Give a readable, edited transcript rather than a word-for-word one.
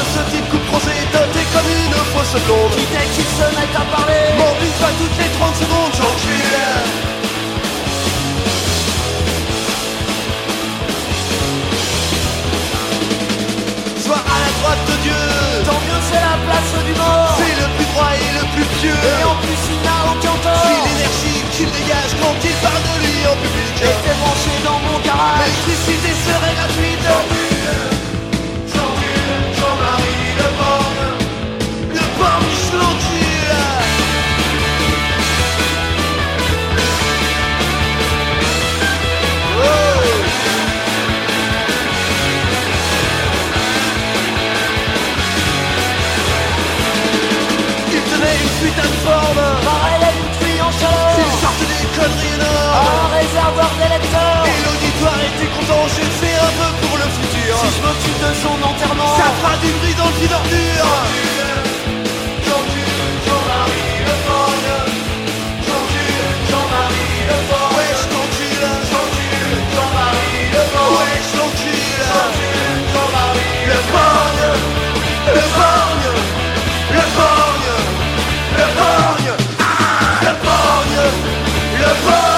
ce type coupe rosée, doté comme une fausse blonde. Qui dès qu'il se met à parler, mord une fois toutes les 30 secondes, j'encule. Soit à la droite de Dieu, tant mieux c'est la place du mort. c'est le plus droit et le plus pieux. Et en plus il n'a aucun tort. Puis l'énergie qu'il dégage quand il parle de lui en public. J'étais branché dans mon garage. L'électricité serait gratuite. Jean-Marie Le Borgne. Le Borgne, je l'encule. Oh. Il tenait une putain de forme. Pareil à une fille en chaleur. Il sortait des conneries énormes. Un réservoir d'électeurs. Et l'auditoire était content, je sais un peu pour le futur. Si je m'occupe de son enterrement, ça fera du bruit dans le vide ordure. Jean-Marie Le Borgne. Jean-Marie Le Borgne. Ouais, je t'encule. Jean-Marie Le Borgne. Ouais, je l'encule. Jean-Marie Le Borgne. Le Borgne. Le Borgne. Le Borgne. Ah, le Borgne. Le Borgne.